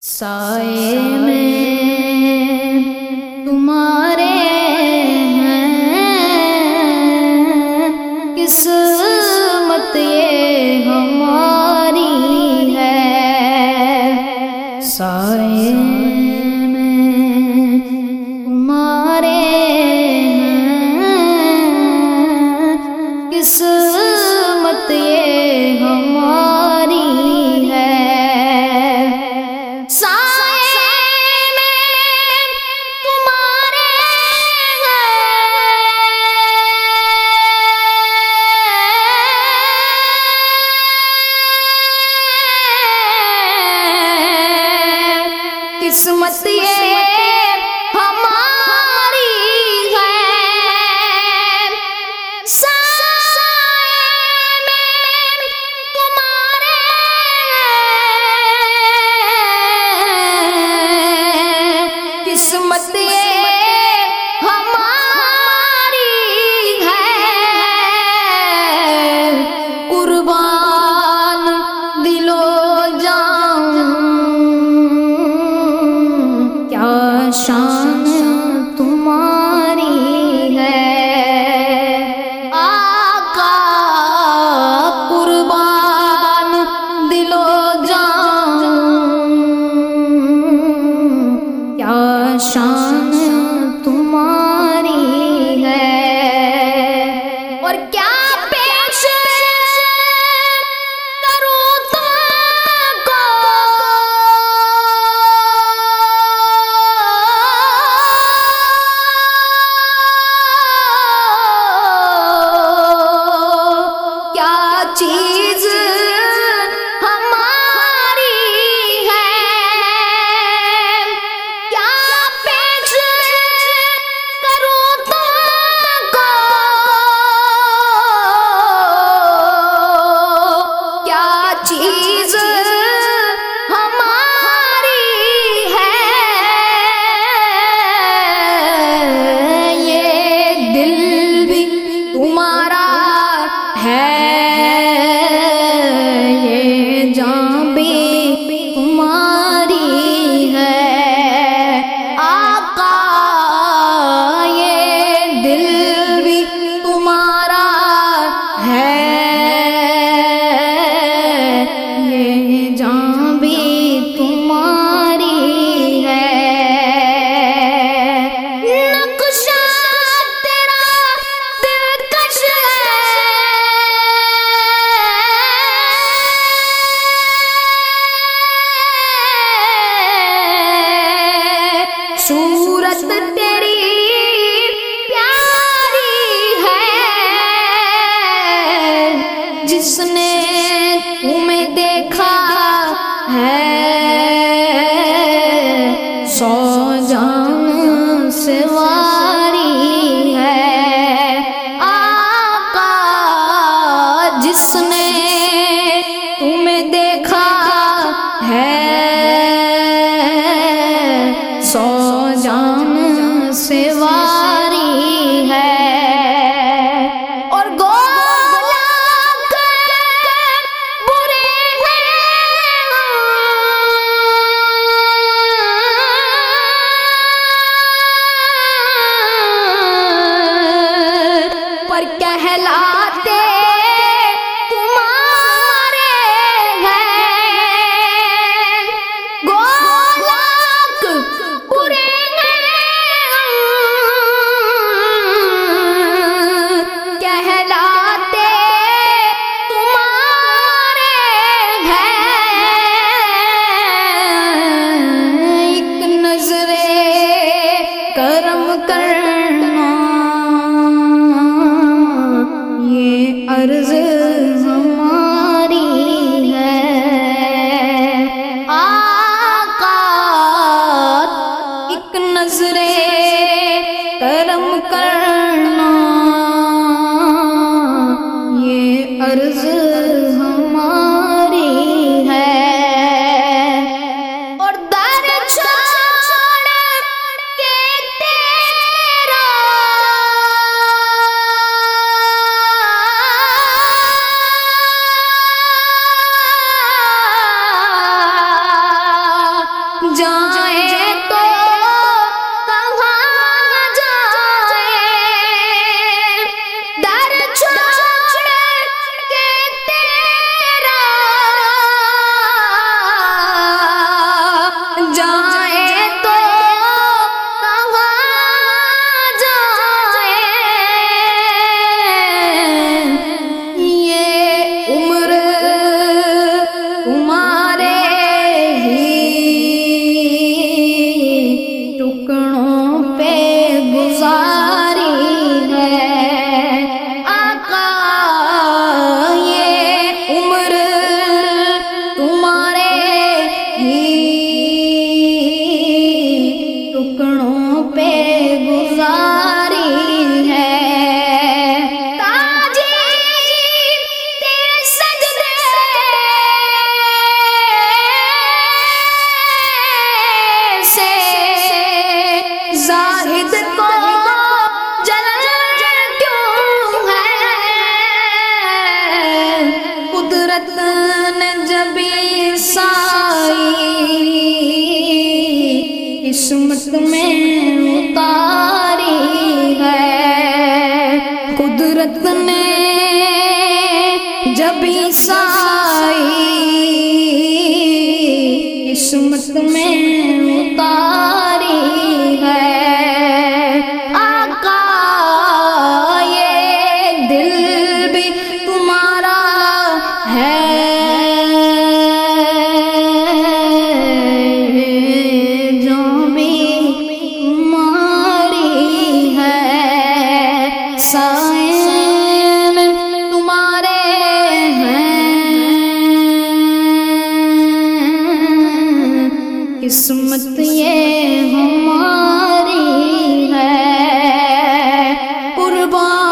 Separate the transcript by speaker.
Speaker 1: سائے میں تمہارے ہیں، قسمت یہ ہماری ہے۔ سائے میں تمہارے ہیں، قسمت یہ ہماری ہے۔ قسمت یہ ہماری ہے، سائے میں تمہارے ہیں، قسمت یہ ہماری ہے۔ قربان دل و جان شان تمہاری ہے، آقا قربان دل و جان کیا شان تمہاری ہے۔ اور کیا پیش کروں تم کو، چیز ہماری ہے، کیا پیش جائے تو کہاں جائے، یہ عمر تمہارے ہی ٹکڑوں پہ گزاری ہے آقا، یہ عمر تمہارے ہی ٹکڑوں پہ گزاری ہے، تاجی تیرے سجدے سے زاہد کو جلن کیوں ہے، قدرت نے جب عیسائی قسمت میں اتاری ہے، قدرت نے جب عیسائی قسمت میں اتاری ہے آقا، یہ دل بھی تمہارا ہے جو بھی تمہاری ہے، سائن تمہارے ہیں، قسمت یہ ہماری ہے، قربان